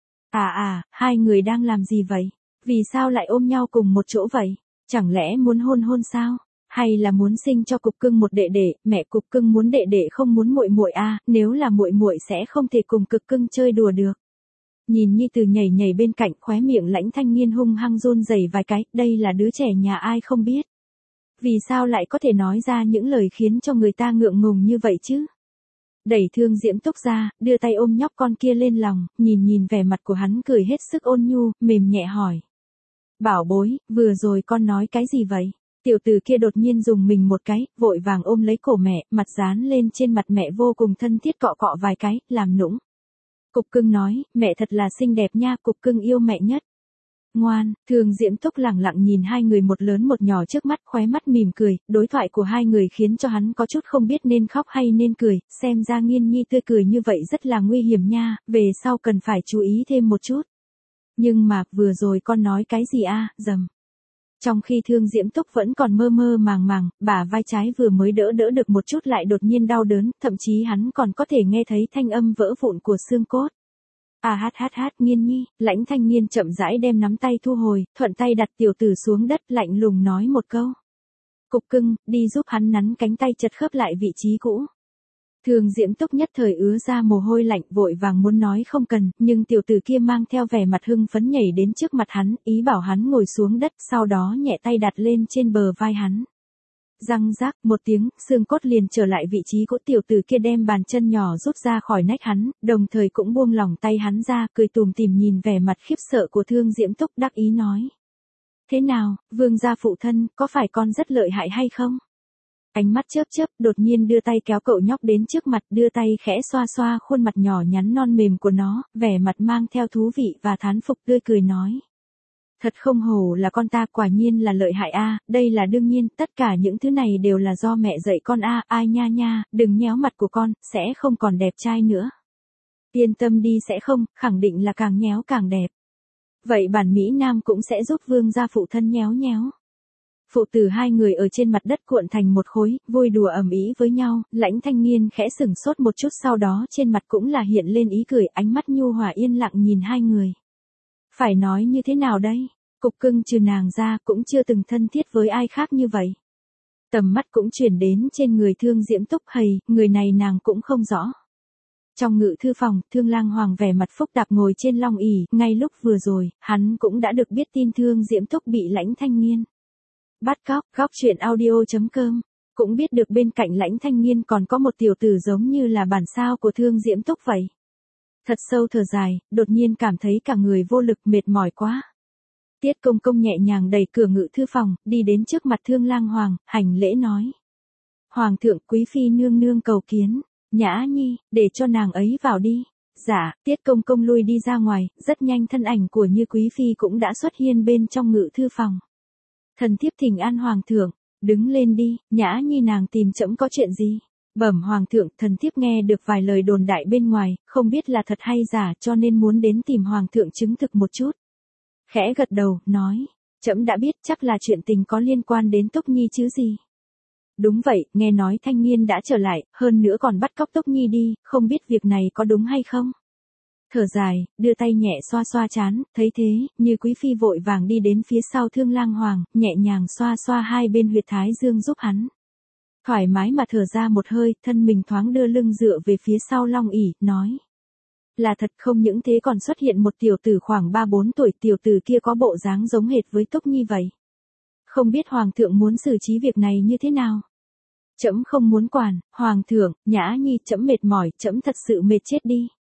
À à, hai người đang làm gì vậy? Vì sao lại ôm nhau cùng một chỗ vậy? Chẳng lẽ muốn hôn hôn sao? Hay là muốn sinh cho Cục Cưng một đệ đệ? Mẹ Cục Cưng muốn đệ đệ không muốn muội muội à, nếu là muội muội sẽ không thể cùng Cực Cưng chơi đùa được. Nhìn Nhi Tử nhảy nhảy bên cạnh, khóe miệng Lãnh Thanh Nghiên hung hăng run rẩy vài cái, đây là đứa trẻ nhà ai không biết. Vì sao lại có thể nói ra những lời khiến cho người ta ngượng ngùng như vậy chứ? Đẩy Thương Diễm Túc ra, đưa tay ôm nhóc con kia lên lòng, nhìn nhìn vẻ mặt của hắn cười hết sức ôn nhu, mềm nhẹ hỏi. Bảo bối, vừa rồi con nói cái gì vậy? Tiểu tử kia đột nhiên dùng mình một cái, vội vàng ôm lấy cổ mẹ, mặt dán lên trên mặt mẹ vô cùng thân thiết cọ cọ vài cái, làm nũng. Cục Cưng nói, mẹ thật là xinh đẹp nha, Cục Cưng yêu mẹ nhất. Ngoan, Thương Diễm Túc lẳng lặng nhìn hai người một lớn một nhỏ trước mắt, khóe mắt mỉm cười, đối thoại của hai người khiến cho hắn có chút không biết nên khóc hay nên cười, xem ra Nghiên Nhi tươi cười như vậy rất là nguy hiểm nha, về sau cần phải chú ý thêm một chút. Nhưng mà, vừa rồi con nói cái gì a? À, dầm. Trong khi Thương Diễm Túc vẫn còn mơ mơ màng màng, bả vai trái vừa mới đỡ đỡ được một chút lại đột nhiên đau đớn, thậm chí hắn còn có thể nghe thấy thanh âm vỡ vụn của xương cốt. À hát hát hát, Nghiên Nhi, Lãnh Thanh Nghiên chậm rãi đem nắm tay thu hồi, thuận tay đặt tiểu tử xuống đất, lạnh lùng nói một câu. Cục Cưng, đi giúp hắn nắn cánh tay chật khớp lại vị trí cũ. Thương Diễm Túc nhất thời ứa ra mồ hôi lạnh, vội vàng muốn nói không cần, nhưng tiểu tử kia mang theo vẻ mặt hưng phấn nhảy đến trước mặt hắn, ý bảo hắn ngồi xuống đất, sau đó nhẹ tay đặt lên trên bờ vai hắn. Răng rác một tiếng, xương cốt liền trở lại vị trí của tiểu tử kia, đem bàn chân nhỏ rút ra khỏi nách hắn, đồng thời cũng buông lỏng tay hắn ra, cười tùm tìm nhìn vẻ mặt khiếp sợ của Thương Diễm Túc, đắc ý nói. Thế nào, vương gia phụ thân, có phải con rất lợi hại hay không? Ánh mắt chớp chớp, đột nhiên đưa tay kéo cậu nhóc đến trước mặt, đưa tay khẽ xoa xoa khuôn mặt nhỏ nhắn non mềm của nó, vẻ mặt mang theo thú vị và thán phục, tươi cười nói. Thật không hổ là con ta, quả nhiên là lợi hại a, đây là đương nhiên, tất cả những thứ này đều là do mẹ dạy con a, ai nha nha, đừng nhéo mặt của con, sẽ không còn đẹp trai nữa. Yên tâm đi, sẽ không, khẳng định là càng nhéo càng đẹp. Vậy bản Mỹ Nam cũng sẽ giúp vương gia phụ thân nhéo nhéo. Phụ tử hai người ở trên mặt đất cuộn thành một khối, vui đùa ầm ĩ với nhau, Lãnh Thanh Nghiên khẽ sửng sốt một chút, sau đó trên mặt cũng là hiện lên ý cười, ánh mắt nhu hòa yên lặng nhìn hai người. Phải nói như thế nào đây? Cục Cưng trừ nàng ra cũng chưa từng thân thiết với ai khác như vậy. Tầm mắt cũng chuyển đến trên người Thương Diễm Túc, hầy, người này nàng cũng không rõ. Trong ngự thư phòng, Thương Lang Hoàng vẻ mặt phức tạp ngồi trên long ỷ, ngay lúc vừa rồi, hắn cũng đã được biết tin Thương Diễm Túc bị Lãnh Thanh Nghiên bắt cóc. Góc truyện audio chấm com, cũng biết được bên cạnh Lãnh Thanh Nghiên còn có một tiểu tử giống như là bản sao của Thương Diễm Túc vậy. Thật sâu thở dài, đột nhiên cảm thấy cả người vô lực, mệt mỏi quá. Tiết Công Công nhẹ nhàng đẩy cửa ngự thư phòng, đi đến trước mặt Thương Lang Hoàng, hành lễ nói. Hoàng thượng, quý phi nương nương cầu kiến. Nhã Nhi, để cho nàng ấy vào đi. Dạ, Tiết Công Công lui đi ra ngoài, rất nhanh thân ảnh của Như quý phi cũng đã xuất hiện bên trong ngự thư phòng. Thần thiếp thỉnh an Hoàng thượng, đứng lên đi, Nhã Nhi nàng tìm trẫm có chuyện gì? Bẩm Hoàng thượng, thần thiếp nghe được vài lời đồn đại bên ngoài, không biết là thật hay giả, cho nên muốn đến tìm Hoàng thượng chứng thực một chút. Khẽ gật đầu, nói, trẫm đã biết, chắc là chuyện tình có liên quan đến Túc Nhi chứ gì. Đúng vậy, nghe nói Thanh Nghiên đã trở lại, hơn nữa còn bắt cóc Túc Nhi đi, không biết việc này có đúng hay không? Thở dài, đưa tay nhẹ xoa xoa trán, thấy thế, Như quý phi vội vàng đi đến phía sau Thương Lang Hoàng, nhẹ nhàng xoa xoa hai bên huyệt thái dương giúp hắn. Thoải mái mà thở ra một hơi, thân mình thoáng đưa lưng dựa về phía sau long ỷ, nói. Là thật, không những thế còn xuất hiện một tiểu tử khoảng ba bốn tuổi, tiểu tử kia có bộ dáng giống hệt với Túc Nhi vậy. Không biết Hoàng thượng muốn xử trí việc này như thế nào? Trẫm không muốn quản, Hoàng thượng, Nhã Nhi, trẫm mệt mỏi, trẫm thật sự mệt chết đi.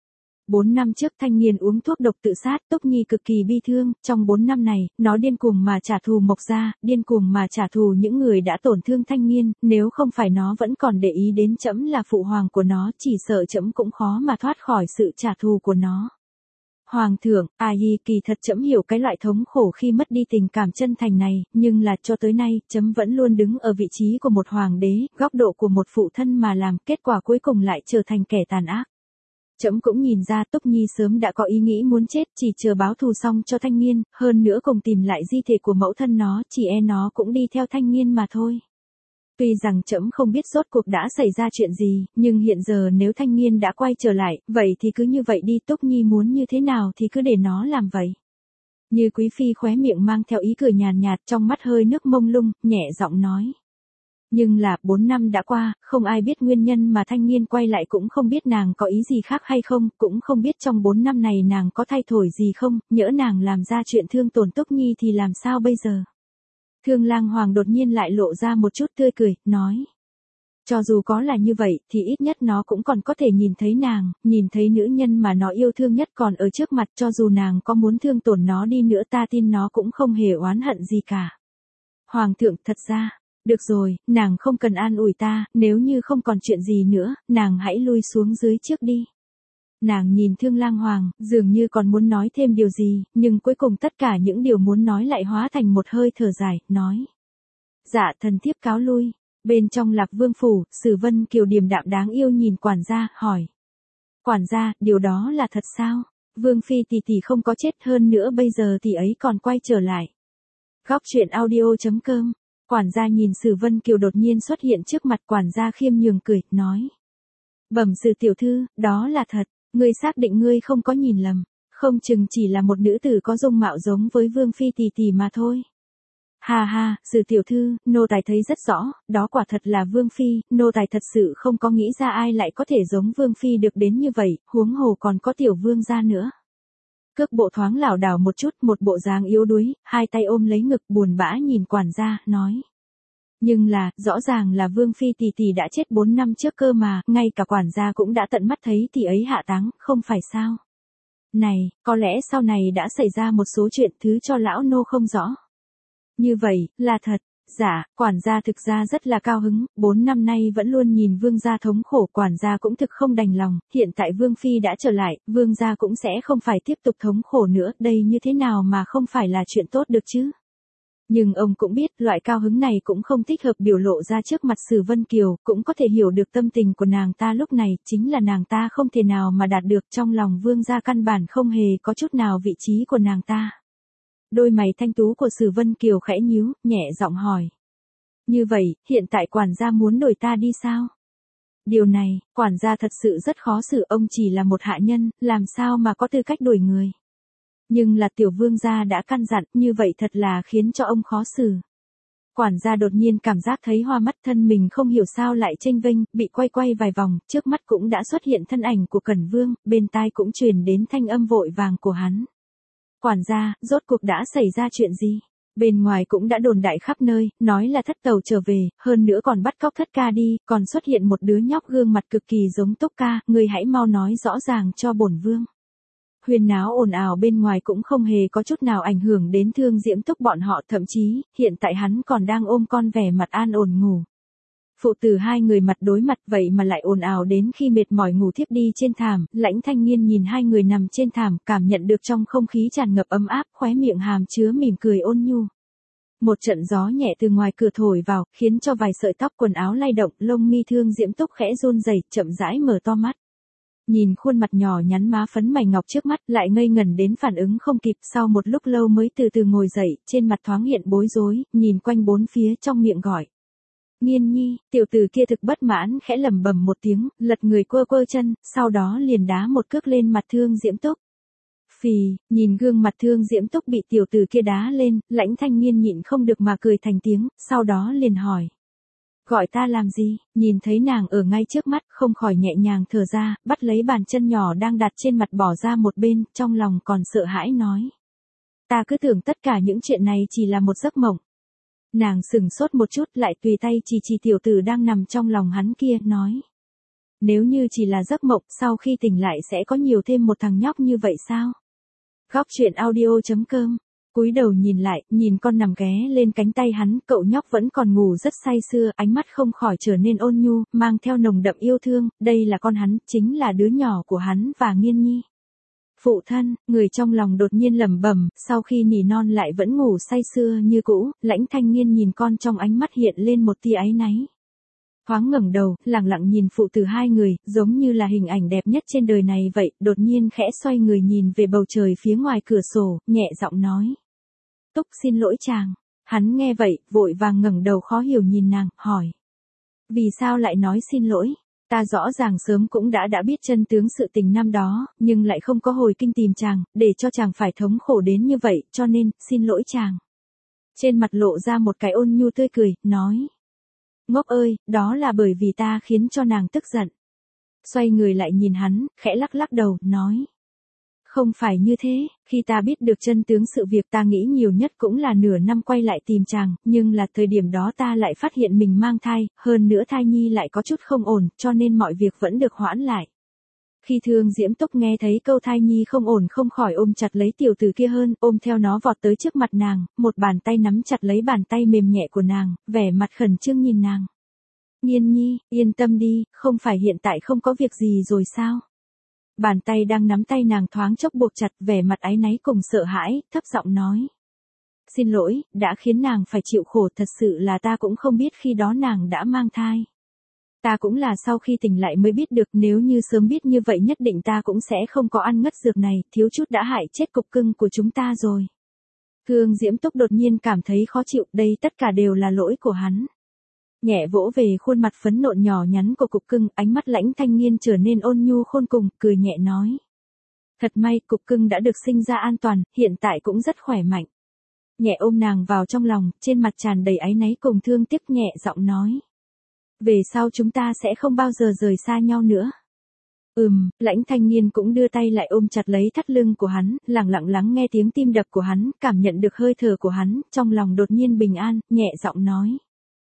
Bốn năm trước Thanh Nghiên uống thuốc độc tự sát, Túc Nhi cực kỳ bi thương, trong bốn năm này, nó điên cuồng mà trả thù Mộc gia, điên cuồng mà trả thù những người đã tổn thương Thanh Nghiên, nếu không phải nó vẫn còn để ý đến trẫm là phụ hoàng của nó, chỉ sợ trẫm cũng khó mà thoát khỏi sự trả thù của nó. Hoàng thượng, ai kỳ thật trẫm hiểu cái loại thống khổ khi mất đi tình cảm chân thành này, nhưng là cho tới nay, trẫm vẫn luôn đứng ở vị trí của một hoàng đế, góc độ của một phụ thân mà làm, kết quả cuối cùng lại trở thành kẻ tàn ác. Trẫm cũng nhìn ra Túc Nhi sớm đã có ý nghĩ muốn chết, chỉ chờ báo thù xong cho Thanh Nghiên, hơn nữa cùng tìm lại di thể của mẫu thân nó, chỉ e nó cũng đi theo Thanh Nghiên mà thôi. Tuy rằng trẫm không biết rốt cuộc đã xảy ra chuyện gì, nhưng hiện giờ nếu Thanh Nghiên đã quay trở lại, vậy thì cứ như vậy đi, Túc Nhi muốn như thế nào thì cứ để nó làm vậy. Như Quý phi khóe miệng mang theo ý cười nhàn nhạt, trong mắt hơi nước mông lung, nhẹ giọng nói. Nhưng là, bốn năm đã qua, không ai biết nguyên nhân mà Thanh Nghiên quay lại, cũng không biết nàng có ý gì khác hay không, cũng không biết trong bốn năm này nàng có thay đổi gì không, nhỡ nàng làm ra chuyện thương tổn Túc Nhi thì làm sao bây giờ. Thương Lang Hoàng đột nhiên lại lộ ra một chút tươi cười, nói. Cho dù có là như vậy, thì ít nhất nó cũng còn có thể nhìn thấy nàng, nhìn thấy nữ nhân mà nó yêu thương nhất còn ở trước mặt, cho dù nàng có muốn thương tổn nó đi nữa ta tin nó cũng không hề oán hận gì cả. Hoàng thượng, thật ra, được rồi, nàng không cần an ủi ta, nếu như không còn chuyện gì nữa, nàng hãy lui xuống dưới trước đi. Nàng nhìn Thương Lang Hoàng, dường như còn muốn nói thêm điều gì, nhưng cuối cùng tất cả những điều muốn nói lại hóa thành một hơi thở dài, nói. Dạ thần thiếp cáo lui. Bên trong Lạc Vương phủ, Sử Vân Kiều điềm đạm đáng yêu nhìn quản gia, hỏi. Quản gia, điều đó là thật sao? Vương phi tỷ tỷ không có chết, hơn nữa bây giờ tỷ ấy còn quay trở lại. Góc truyện audio chấm com. Quản gia nhìn Sử Vân Kiều đột nhiên xuất hiện trước mặt, quản gia khiêm nhường cười, nói. Bẩm Sử tiểu thư, đó là thật, ngươi xác định ngươi không có nhìn lầm, không chừng chỉ là một nữ tử có dung mạo giống với Vương phi tỷ tỷ mà thôi. Ha ha, Sử tiểu thư, nô tài thấy rất rõ, đó quả thật là Vương phi, nô tài thật sự không có nghĩ ra ai lại có thể giống Vương phi được đến như vậy, huống hồ còn có tiểu vương gia nữa. Cước bộ thoáng lảo đảo một chút, một bộ dáng yếu đuối, hai tay ôm lấy ngực buồn bã nhìn quản gia, nói. Nhưng là, rõ ràng là Vương phi tỷ tỷ đã chết bốn năm trước cơ mà, ngay cả quản gia cũng đã tận mắt thấy tỷ ấy hạ táng, không phải sao? Này, có lẽ sau này đã xảy ra một số chuyện thứ cho lão nô không rõ. Như vậy, là thật. Dạ, quản gia thực ra rất là cao hứng, bốn năm nay vẫn luôn nhìn vương gia thống khổ, quản gia cũng thực không đành lòng, hiện tại vương phi đã trở lại, vương gia cũng sẽ không phải tiếp tục thống khổ nữa, đây như thế nào mà không phải là chuyện tốt được chứ. Nhưng ông cũng biết, loại cao hứng này cũng không thích hợp biểu lộ ra trước mặt Sử Vân Kiều, cũng có thể hiểu được tâm tình của nàng ta lúc này, chính là nàng ta không thể nào mà đạt được, trong lòng vương gia căn bản không hề có chút nào vị trí của nàng ta. Đôi mày thanh tú của Sử Vân Kiều khẽ nhíu, nhẹ giọng hỏi. Như vậy, hiện tại quản gia muốn đổi ta đi sao? Điều này, quản gia thật sự rất khó xử, ông chỉ là một hạ nhân, làm sao mà có tư cách đổi người. Nhưng là tiểu vương gia đã căn dặn, như vậy thật là khiến cho ông khó xử. Quản gia đột nhiên cảm giác thấy hoa mắt, thân mình không hiểu sao lại chênh vênh, bị quay quay vài vòng, trước mắt cũng đã xuất hiện thân ảnh của Cẩn Vương, bên tai cũng truyền đến thanh âm vội vàng của hắn. Quản gia, rốt cuộc đã xảy ra chuyện gì? Bên ngoài cũng đã đồn đại khắp nơi, nói là thất tàu trở về, hơn nữa còn bắt cóc thất ca đi, còn xuất hiện một đứa nhóc gương mặt cực kỳ giống Túc ca, người hãy mau nói rõ ràng cho bổn vương. Huyên náo ồn ào bên ngoài cũng không hề có chút nào ảnh hưởng đến Thương Diễm Túc bọn họ, thậm chí, hiện tại hắn còn đang ôm con vẻ mặt an ổn ngủ. Phụ tử hai người mặt đối mặt vậy mà lại ồn ào đến khi mệt mỏi ngủ thiếp đi trên thảm, Lãnh Thanh Nghiên nhìn hai người nằm trên thảm, cảm nhận được trong không khí tràn ngập ấm áp, khóe miệng hàm chứa mỉm cười ôn nhu. Một trận gió nhẹ từ ngoài cửa thổi vào, khiến cho vài sợi tóc quần áo lay động, lông mi Thương Diễm Túc khẽ run rẩy, chậm rãi mở to mắt. Nhìn khuôn mặt nhỏ nhắn má phấn mày ngọc trước mắt, lại ngây ngẩn đến phản ứng không kịp, sau một lúc lâu mới từ từ ngồi dậy, trên mặt thoáng hiện bối rối, nhìn quanh bốn phía trong miệng gọi. Nghiên nhi, tiểu tử kia thực bất mãn khẽ lẩm bẩm một tiếng, lật người quơ quơ chân, sau đó liền đá một cước lên mặt Thương Diễm Túc. Phì, nhìn gương mặt Thương Diễm Túc bị tiểu tử kia đá lên, Lãnh Thanh Nghiên nhịn không được mà cười thành tiếng, sau đó liền hỏi. Gọi ta làm gì? Nhìn thấy nàng ở ngay trước mắt, không khỏi nhẹ nhàng thở ra, bắt lấy bàn chân nhỏ đang đặt trên mặt bỏ ra một bên, trong lòng còn sợ hãi nói. Ta cứ tưởng tất cả những chuyện này chỉ là một giấc mộng. Nàng sững sốt một chút lại tùy tay chỉ chỉ tiểu tử đang nằm trong lòng hắn kia, nói. Nếu như chỉ là giấc mộng, sau khi tỉnh lại sẽ có nhiều thêm một thằng nhóc như vậy sao? Góc truyện audio chấm com. Cúi đầu nhìn lại, nhìn con nằm ghé lên cánh tay hắn, cậu nhóc vẫn còn ngủ rất say sưa, ánh mắt không khỏi trở nên ôn nhu, mang theo nồng đậm yêu thương, đây là con hắn, chính là đứa nhỏ của hắn và Nghiên Nhi. Phụ thân, người trong lòng đột nhiên lẩm bẩm, sau khi nỉ non lại vẫn ngủ say sưa như cũ, Lãnh Thanh Nghiên nhìn con trong ánh mắt hiện lên một tia áy náy. Thoáng ngẩng đầu, lặng lặng nhìn phụ tử hai người, giống như là hình ảnh đẹp nhất trên đời này vậy, đột nhiên khẽ xoay người nhìn về bầu trời phía ngoài cửa sổ, nhẹ giọng nói. Túc xin lỗi chàng. Hắn nghe vậy, vội vàng ngẩng đầu khó hiểu nhìn nàng, hỏi. Vì sao lại nói xin lỗi? Ta rõ ràng sớm cũng đã đã biết chân tướng sự tình năm đó, nhưng lại không có hồi kinh tìm chàng, để cho chàng phải thống khổ đến như vậy, cho nên, xin lỗi chàng. Trên mặt lộ ra một cái ôn nhu tươi cười, nói. Ngốc ơi, đó là bởi vì ta khiến cho nàng tức giận. Xoay người lại nhìn hắn, khẽ lắc lắc đầu, nói. Không phải như thế, khi ta biết được chân tướng sự việc ta nghĩ nhiều nhất cũng là nửa năm quay lại tìm chàng, nhưng là thời điểm đó ta lại phát hiện mình mang thai, hơn nữa thai nhi lại có chút không ổn, cho nên mọi việc vẫn được hoãn lại. Khi Thương Diễm Túc nghe thấy câu thai nhi không ổn không khỏi ôm chặt lấy tiểu tử kia hơn, ôm theo nó vọt tới trước mặt nàng, một bàn tay nắm chặt lấy bàn tay mềm nhẹ của nàng, vẻ mặt khẩn trương nhìn nàng. Nghiên Nhi, yên tâm đi, không phải hiện tại không có việc gì rồi sao? Bàn tay đang nắm tay nàng thoáng chốc buộc chặt, vẻ mặt áy náy cùng sợ hãi, thấp giọng nói. Xin lỗi, đã khiến nàng phải chịu khổ, thật sự là ta cũng không biết khi đó nàng đã mang thai. Ta cũng là sau khi tỉnh lại mới biết được, nếu như sớm biết như vậy nhất định ta cũng sẽ không có ăn ngất dược này, thiếu chút đã hại chết cục cưng của chúng ta rồi. Thương Diễm Túc đột nhiên cảm thấy khó chịu, đây tất cả đều là lỗi của hắn. Nhẹ vỗ về khuôn mặt phấn nộn nhỏ nhắn của cục cưng, ánh mắt Lãnh Thanh Nghiên trở nên ôn nhu khôn cùng, cười nhẹ nói. Thật may, cục cưng đã được sinh ra an toàn, hiện tại cũng rất khỏe mạnh. Nhẹ ôm nàng vào trong lòng, trên mặt tràn đầy áy náy cùng thương tiếc, nhẹ giọng nói. Về sau chúng ta sẽ không bao giờ rời xa nhau nữa. Ừm, Lãnh Thanh Nghiên cũng đưa tay lại ôm chặt lấy thắt lưng của hắn, lặng lặng lắng nghe tiếng tim đập của hắn, cảm nhận được hơi thở của hắn, trong lòng đột nhiên bình an, nhẹ giọng nói.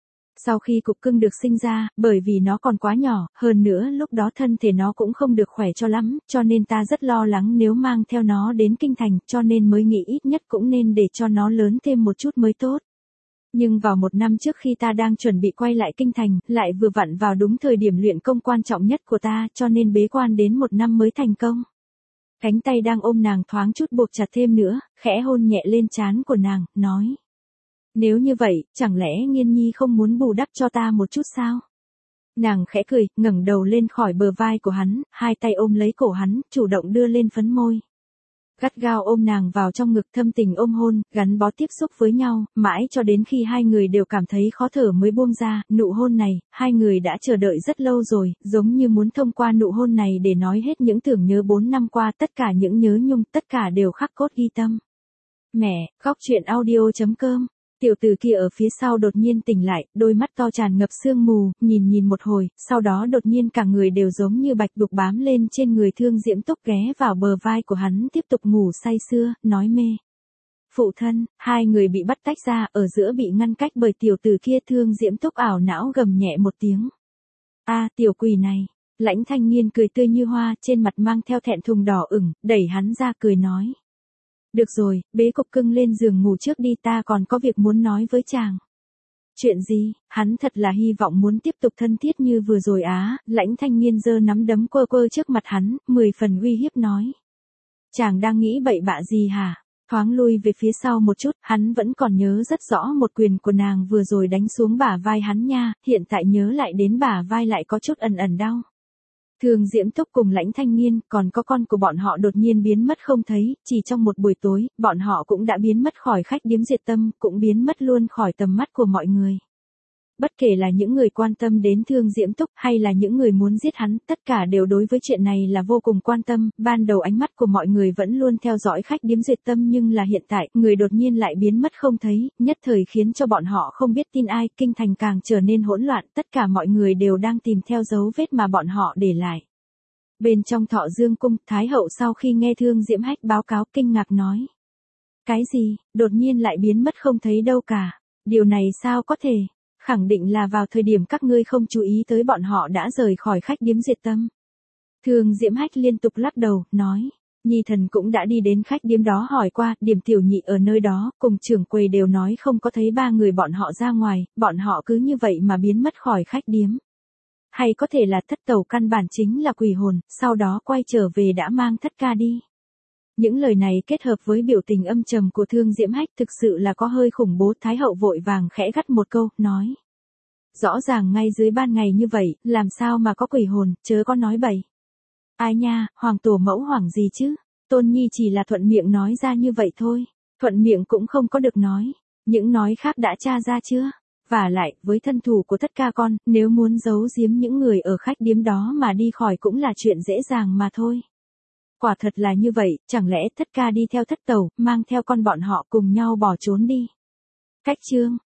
Sau khi cục cưng được sinh ra, bởi vì nó còn quá nhỏ, hơn nữa lúc đó thân thể nó cũng không được khỏe cho lắm, cho nên ta rất lo lắng nếu mang theo nó đến kinh thành, cho nên mới nghĩ ít nhất cũng nên để cho nó lớn thêm một chút mới tốt. Nhưng vào một năm trước khi ta đang chuẩn bị quay lại kinh thành, lại vừa vặn vào đúng thời điểm luyện công quan trọng nhất của ta, cho nên bế quan đến một năm mới thành công. Cánh tay đang ôm nàng thoáng chút buộc chặt thêm nữa, khẽ hôn nhẹ lên trán của nàng, nói. Nếu như vậy, chẳng lẽ Nghiên Nhi không muốn bù đắp cho ta một chút sao? Nàng khẽ cười, ngẩng đầu lên khỏi bờ vai của hắn, hai tay ôm lấy cổ hắn, chủ động đưa lên phấn môi. Gắt gao ôm nàng vào trong ngực, thâm tình ôm hôn, gắn bó tiếp xúc với nhau, mãi cho đến khi hai người đều cảm thấy khó thở mới buông ra, nụ hôn này, hai người đã chờ đợi rất lâu rồi, giống như muốn thông qua nụ hôn này để nói hết những tưởng nhớ bốn năm qua, tất cả những nhớ nhung, tất cả đều khắc cốt ghi tâm. Mẹ, góc truyện audio chấm com. Tiểu tử kia ở phía sau đột nhiên tỉnh lại, đôi mắt to tràn ngập sương mù, nhìn nhìn một hồi, sau đó đột nhiên cả người đều giống như bạch tuộc bám lên trên người Thương Diễm Túc, ghé vào bờ vai của hắn tiếp tục ngủ say sưa, nói mê. Phụ thân, hai người bị bắt tách ra, ở giữa bị ngăn cách bởi tiểu tử kia. Thương Diễm Túc ảo não gầm nhẹ một tiếng. A, tiểu quỷ này. Lãnh Thanh Nghiên cười tươi như hoa, trên mặt mang theo thẹn thùng đỏ ửng, đẩy hắn ra cười nói. Được rồi, bế cục cưng lên giường ngủ trước đi, ta còn có việc muốn nói với chàng. Chuyện gì? Hắn thật là hy vọng muốn tiếp tục thân thiết như vừa rồi á. Lãnh Thanh Nghiên giơ nắm đấm quơ quơ trước mặt hắn, mười phần uy hiếp nói. Chàng đang nghĩ bậy bạ gì hả? Thoáng lui về phía sau một chút, hắn vẫn còn nhớ rất rõ một quyền của nàng vừa rồi đánh xuống bả vai hắn nha, hiện tại nhớ lại đến bả vai lại có chút ẩn ẩn đau. Thương Diễm Túc cùng Lãnh Thanh Nghiên, còn có con của bọn họ đột nhiên biến mất không thấy, chỉ trong một buổi tối, bọn họ cũng đã biến mất khỏi khách điếm Diệt Tâm, cũng biến mất luôn khỏi tầm mắt của mọi người. Bất kể là những người quan tâm đến Thương Diễm Túc hay là những người muốn giết hắn, tất cả đều đối với chuyện này là vô cùng quan tâm, ban đầu ánh mắt của mọi người vẫn luôn theo dõi khách điếm Diệt Tâm, nhưng là hiện tại, người đột nhiên lại biến mất không thấy, nhất thời khiến cho bọn họ không biết tin ai, kinh thành càng trở nên hỗn loạn, tất cả mọi người đều đang tìm theo dấu vết mà bọn họ để lại. Bên trong Thọ Dương cung, Thái hậu sau khi nghe Thương Diễm Hách báo cáo kinh ngạc nói. Cái gì, đột nhiên lại biến mất không thấy đâu cả, điều này sao có thể? Khẳng định là vào thời điểm các ngươi không chú ý tới bọn họ đã rời khỏi khách điếm Diệt Tâm. Thương Diễm Hách liên tục lắc đầu, nói. Nhi thần cũng đã đi đến khách điếm đó hỏi qua, Điểm tiểu nhị ở nơi đó, cùng trưởng quầy đều nói không có thấy ba người bọn họ ra ngoài, bọn họ cứ như vậy mà biến mất khỏi khách điếm. Hay có thể là thất tẩu căn bản chính là quỷ hồn, sau đó quay trở về đã mang thất ca đi. Những lời này kết hợp với biểu tình âm trầm của Thương Diễm Hách thực sự là có hơi khủng bố. Thái hậu vội vàng khẽ gắt một câu, nói. Rõ ràng ngay dưới ban ngày như vậy, làm sao mà có quỷ hồn, chớ có nói bậy. Ai nha, hoàng tổ mẫu hoảng gì chứ? Tôn Nhi chỉ là thuận miệng nói ra như vậy thôi. Thuận miệng cũng không có được nói. Những nói khác đã tra ra chưa? Và lại, với thân thủ của tất ca con, nếu muốn giấu giếm những người ở khách điếm đó mà đi khỏi cũng là chuyện dễ dàng mà thôi. Quả thật là như vậy, chẳng lẽ thất ca đi theo thất tẩu, mang theo con bọn họ cùng nhau bỏ trốn đi. Cách chương.